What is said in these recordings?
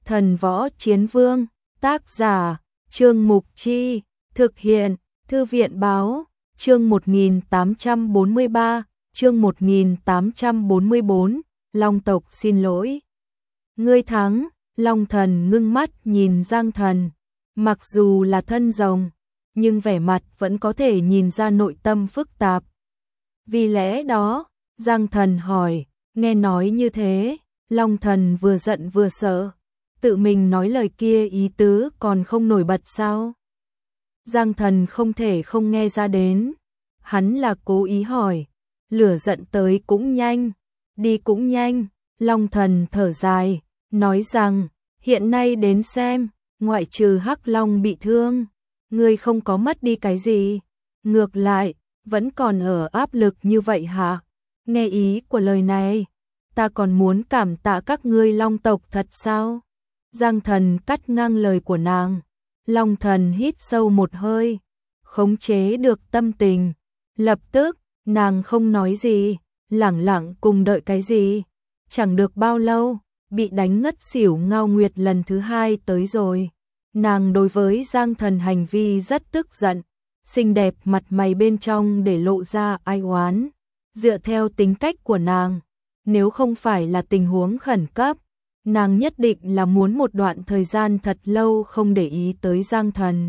Thần Võ Chiến Vương, tác giả, Trương Mục Chi, thực hiện, Thư viện Báo, chương 1843, chương 1844, Long tộc xin lỗi. Ngươi thắng, Long Thần ngưng mắt nhìn Giang Thần, mặc dù là thân rồng, nhưng vẻ mặt vẫn có thể nhìn ra nội tâm phức tạp. Vì lẽ đó, Giang Thần hỏi, nghe nói như thế, Long Thần vừa giận vừa sợ, tự mình nói lời kia ý tứ còn không nổi bật sao? Giang Thần không thể không nghe ra đến, hắn là cố ý hỏi, lửa giận tới cũng nhanh, đi cũng nhanh. Long Thần thở dài, nói rằng, hiện nay đến xem, ngoại trừ Hắc Long bị thương, ngươi không có mất đi cái gì, ngược lại, vẫn còn ở áp lực như vậy hả? Nghe ý của lời này, ta còn muốn cảm tạ các ngươi Long tộc thật sao? Giang Thần cắt ngang lời của nàng. Long Thần hít sâu một hơi, khống chế được tâm tình. Lập tức, nàng không nói gì, lẳng lặng cùng đợi cái gì. Chẳng được bao lâu, bị đánh ngất xỉu Ngao Nguyệt lần thứ hai tới rồi. Nàng đối với Giang Thần hành vi rất tức giận, xinh đẹp mặt mày bên trong để lộ ra ai oán. Dựa theo tính cách của nàng, nếu không phải là tình huống khẩn cấp, nàng nhất định là muốn một đoạn thời gian thật lâu không để ý tới Giang Thần.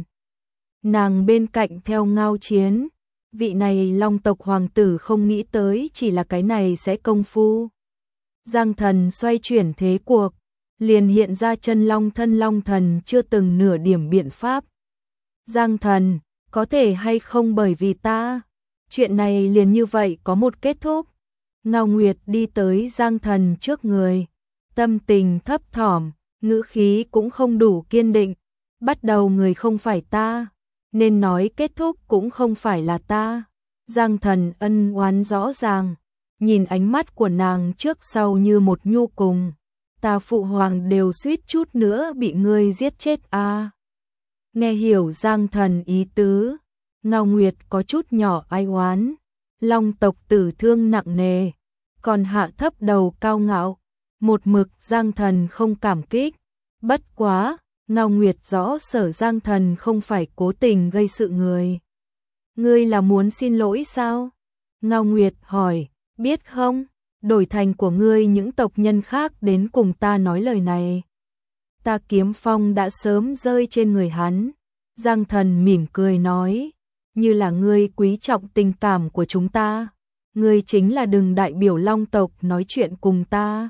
Nàng bên cạnh theo Ngao Chiến, vị này Long tộc hoàng tử không nghĩ tới chỉ là cái này sẽ công phu. Giang Thần xoay chuyển thế cuộc, liền hiện ra chân long thân Long Thần chưa từng nửa điểm biện pháp. Giang Thần, có thể hay không bởi vì ta, chuyện này liền như vậy có một kết thúc. Ngao Nguyệt đi tới Giang Thần trước người, tâm tình thấp thỏm, ngữ khí cũng không đủ kiên định. Bắt đầu người không phải ta, nên nói kết thúc cũng không phải là ta. Giang Thần ân oán rõ ràng, nhìn ánh mắt của nàng trước sau như một nhu cùng. Ta phụ hoàng đều suýt chút nữa bị ngươi giết chết a. Nghe hiểu Giang Thần ý tứ, Ngao Nguyệt có chút nhỏ ai oán. Long tộc tử thương nặng nề, còn hạ thấp đầu cao ngạo, một mực Giang Thần không cảm kích. Bất quá, Ngao Nguyệt rõ sở Giang Thần không phải cố tình gây sự người. Ngươi là muốn xin lỗi sao? Ngao Nguyệt hỏi, biết không, đổi thành của ngươi những tộc nhân khác đến cùng ta nói lời này. Ta kiếm phong đã sớm rơi trên người hắn. Giang Thần mỉm cười nói, như là ngươi quý trọng tình cảm của chúng ta, ngươi chính là đừng đại biểu Long tộc nói chuyện cùng ta.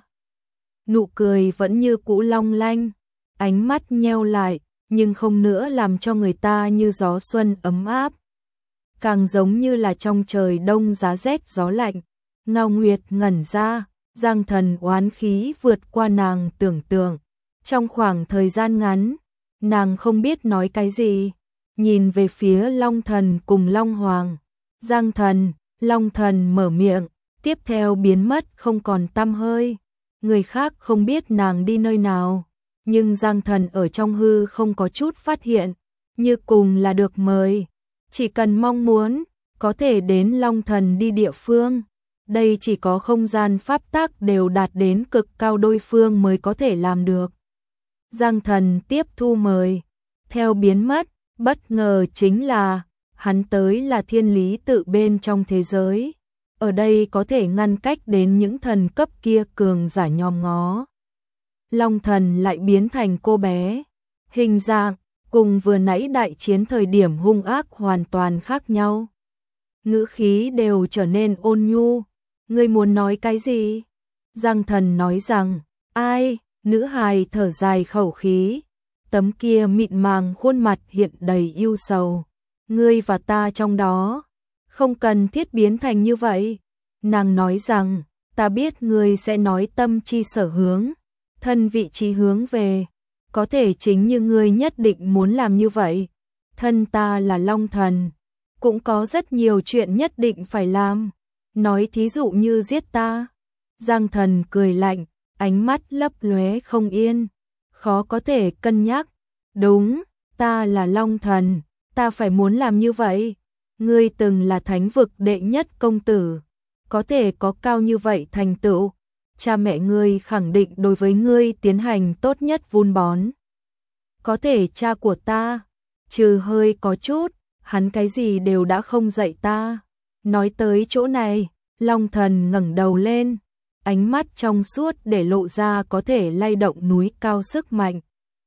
Nụ cười vẫn như cũ long lanh, ánh mắt nheo lại, nhưng không nữa làm cho người ta như gió xuân ấm áp, càng giống như là trong trời đông giá rét gió lạnh. Ngao Nguyệt ngẩn ra, Giang Thần oán khí vượt qua nàng tưởng tượng. Trong khoảng thời gian ngắn, nàng không biết nói cái gì, nhìn về phía Long Thần cùng Long Hoàng. Giang Thần, Long Thần mở miệng, tiếp theo biến mất không còn tăm hơi. Người khác không biết nàng đi nơi nào, nhưng Giang Thần ở trong hư không có chút phát hiện, như cùng là được mời. Chỉ cần mong muốn, có thể đến Long Thần đi địa phương. Đây chỉ có không gian pháp tắc đều đạt đến cực cao đối phương mới có thể làm được. Giang Thần tiếp thu mời, theo biến mất, bất ngờ chính là, hắn tới là thiên lý tự bên trong thế giới. Ở đây có thể ngăn cách đến những thần cấp kia cường giả nhòm ngó. Long Thần lại biến thành cô bé, hình dạng cùng vừa nãy đại chiến thời điểm hung ác hoàn toàn khác nhau. Ngữ khí đều trở nên ôn nhu. Ngươi muốn nói cái gì? Giang Thần nói rằng, ai? Nữ hài thở dài khẩu khí, tấm kia mịn màng khuôn mặt hiện đầy ưu sầu. Ngươi và ta trong đó, không cần thiết biến thành như vậy. Nàng nói rằng, ta biết ngươi sẽ nói tâm chi sở hướng, thân vị trí hướng về, có thể chính như ngươi nhất định muốn làm như vậy. Thân ta là Long Thần, cũng có rất nhiều chuyện nhất định phải làm. Nói thí dụ như giết ta. Giang Thần cười lạnh, ánh mắt lấp lóe không yên, khó có thể cân nhắc. Đúng, ta là Long Thần, ta phải muốn làm như vậy. Ngươi từng là thánh vực đệ nhất công tử, có thể có cao như vậy thành tựu, cha mẹ ngươi khẳng định đối với ngươi tiến hành tốt nhất vun bón. Có thể cha của ta, trừ hơi có chút, hắn cái gì đều đã không dạy ta. Nói tới chỗ này, Long Thần ngẩng đầu lên, ánh mắt trong suốt để lộ ra có thể lay động núi cao sức mạnh.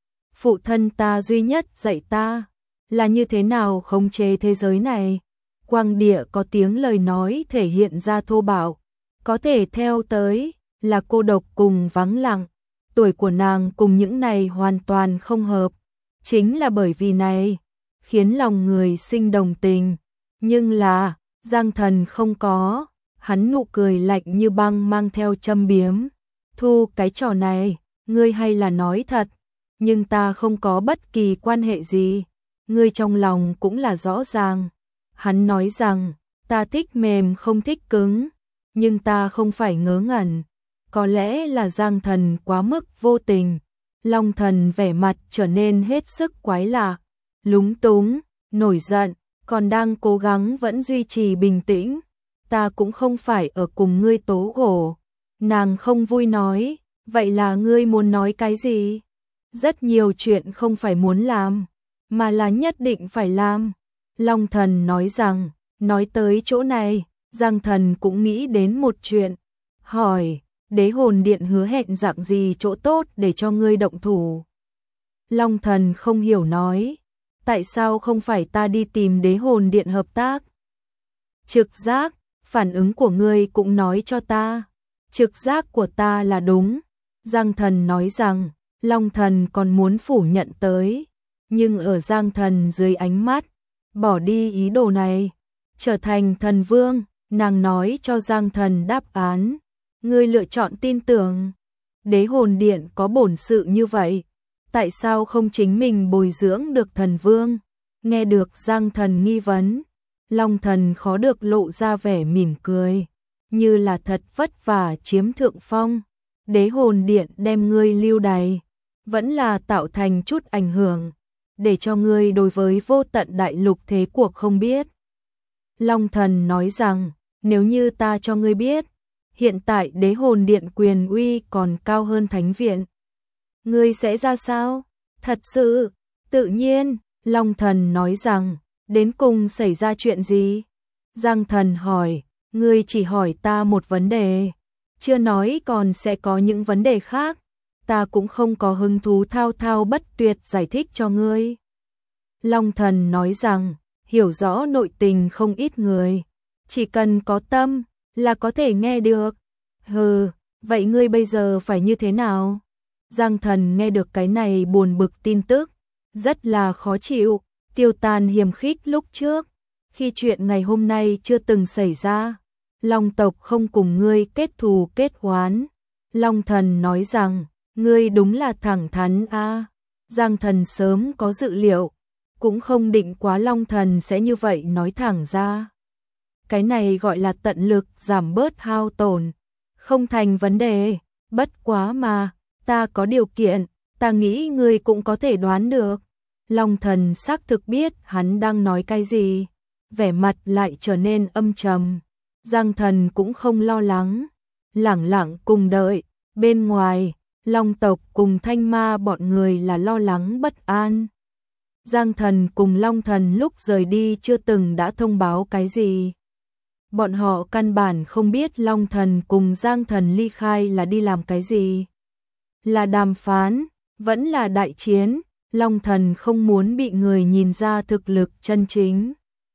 Phụ thân ta duy nhất dạy ta là như thế nào khống chế thế giới này. Quang Địa có tiếng lời nói thể hiện ra thô bạo, có thể theo tới là cô độc cùng vắng lặng. Tuổi của nàng cùng những này hoàn toàn không hợp. Chính là bởi vì này, khiến lòng người sinh đồng tình. Nhưng là, Giang Thần không có, hắn nụ cười lạnh như băng mang theo châm biếm. Thu cái trò này, ngươi hay là nói thật, nhưng ta không có bất kỳ quan hệ gì. Ngươi trong lòng cũng là rõ ràng. Hắn nói rằng, ta thích mềm không thích cứng, nhưng ta không phải ngớ ngẩn. Có lẽ là Giang Thần quá mức vô tình. Long Thần vẻ mặt trở nên hết sức quái lạ, lúng túng, nổi giận, còn đang cố gắng vẫn duy trì bình tĩnh. Ta cũng không phải ở cùng ngươi tố khổ. Nàng không vui nói, vậy là ngươi muốn nói cái gì? Rất nhiều chuyện không phải muốn làm, mà là nhất định phải làm. Long Thần nói rằng, nói tới chỗ này, Giang Thần cũng nghĩ đến một chuyện. Hỏi, Đế Hồn Điện hứa hẹn dạng gì chỗ tốt để cho ngươi động thủ? Long Thần không hiểu nói, tại sao không phải ta đi tìm Đế Hồn Điện hợp tác? Trực giác, phản ứng của ngươi cũng nói cho ta. Trực giác của ta là đúng. Giang Thần nói rằng, Long Thần còn muốn phủ nhận tới. Nhưng ở Giang Thần dưới ánh mắt, bỏ đi ý đồ này. Trở thành thần vương, nàng nói cho Giang Thần đáp án. Ngươi lựa chọn tin tưởng. Đế Hồn Điện có bổn sự như vậy. Tại sao không chính mình bồi dưỡng được thần vương? Nghe được Giang Thần nghi vấn, Long Thần khó được lộ ra vẻ mỉm cười, như là thật vất vả chiếm thượng phong. Đế Hồn Điện đem ngươi lưu đày, vẫn là tạo thành chút ảnh hưởng, để cho ngươi đối với vô tận đại lục thế cuộc không biết. Long Thần nói rằng, nếu như ta cho ngươi biết, hiện tại Đế Hồn Điện quyền uy còn cao hơn Thánh Viện, ngươi sẽ ra sao? Thật sự, tự nhiên, Long Thần nói rằng, đến cùng xảy ra chuyện gì? Giang Thần hỏi, ngươi chỉ hỏi ta một vấn đề, chưa nói còn sẽ có những vấn đề khác, ta cũng không có hứng thú thao thao bất tuyệt giải thích cho ngươi. Long Thần nói rằng, hiểu rõ nội tình không ít người, chỉ cần có tâm là có thể nghe được. Hừ, vậy ngươi bây giờ phải như thế nào? Giang Thần nghe được cái này buồn bực tin tức, rất là khó chịu, tiêu tan hiềm khích lúc trước, khi chuyện ngày hôm nay chưa từng xảy ra. Long tộc không cùng ngươi kết thù kết oán. Long Thần nói rằng, ngươi đúng là thẳng thắn a. Giang Thần sớm có dự liệu, cũng không định quá Long Thần sẽ như vậy nói thẳng ra. Cái này gọi là tận lực giảm bớt hao tổn, không thành vấn đề, bất quá mà, ta có điều kiện, ta nghĩ ngươi cũng có thể đoán được. Long Thần xác thực biết hắn đang nói cái gì, vẻ mặt lại trở nên âm trầm. Giang Thần cũng không lo lắng, lẳng lặng cùng đợi. Bên ngoài, Long tộc cùng Thanh Ma bọn người là lo lắng bất an. Giang Thần cùng Long Thần lúc rời đi chưa từng đã thông báo cái gì. Bọn họ căn bản không biết Long Thần cùng Giang Thần ly khai là đi làm cái gì. Là đàm phán, vẫn là đại chiến. Long Thần không muốn bị người nhìn ra thực lực chân chính.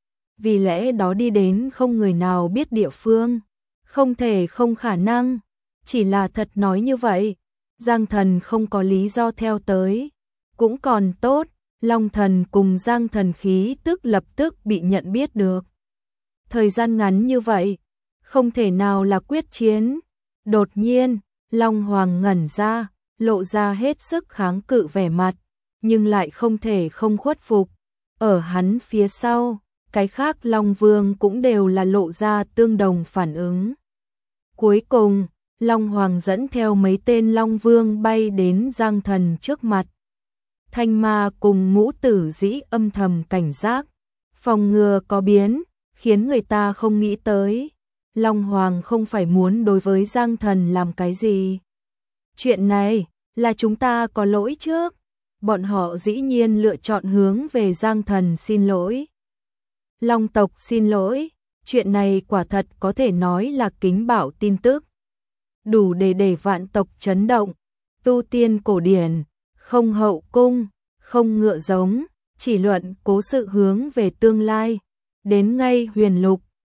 Vì lẽ đó đi đến không người nào biết địa phương. Không thể không khả năng. Chỉ là thật nói như vậy. Giang Thần không có lý do theo tới. Cũng còn tốt, Long Thần cùng Giang Thần khí tức lập tức bị nhận biết được. Thời gian ngắn như vậy, không thể nào là quyết chiến. Đột nhiên, Long Hoàng ngẩn ra, lộ ra hết sức kháng cự vẻ mặt, nhưng lại không thể không khuất phục. Ở hắn phía sau, cái khác Long Vương cũng đều là lộ ra tương đồng phản ứng. Cuối cùng, Long Hoàng dẫn theo mấy tên Long Vương bay đến Giang Thần trước mặt. Thanh Ma cùng Ngũ Tử Dĩ âm thầm cảnh giác, phòng ngừa có biến, khiến người ta không nghĩ tới. Long Hoàng không phải muốn đối với Giang Thần làm cái gì. Chuyện này là chúng ta có lỗi trước. Bọn họ dĩ nhiên lựa chọn hướng về Giang Thần xin lỗi. Long tộc xin lỗi, chuyện này quả thật có thể nói là kính bảo tin tức. Đủ để vạn tộc chấn động, tu tiên cổ điển, không hậu cung, không ngựa giống, chỉ luận cố sự hướng về tương lai. Đến ngay huyền lục,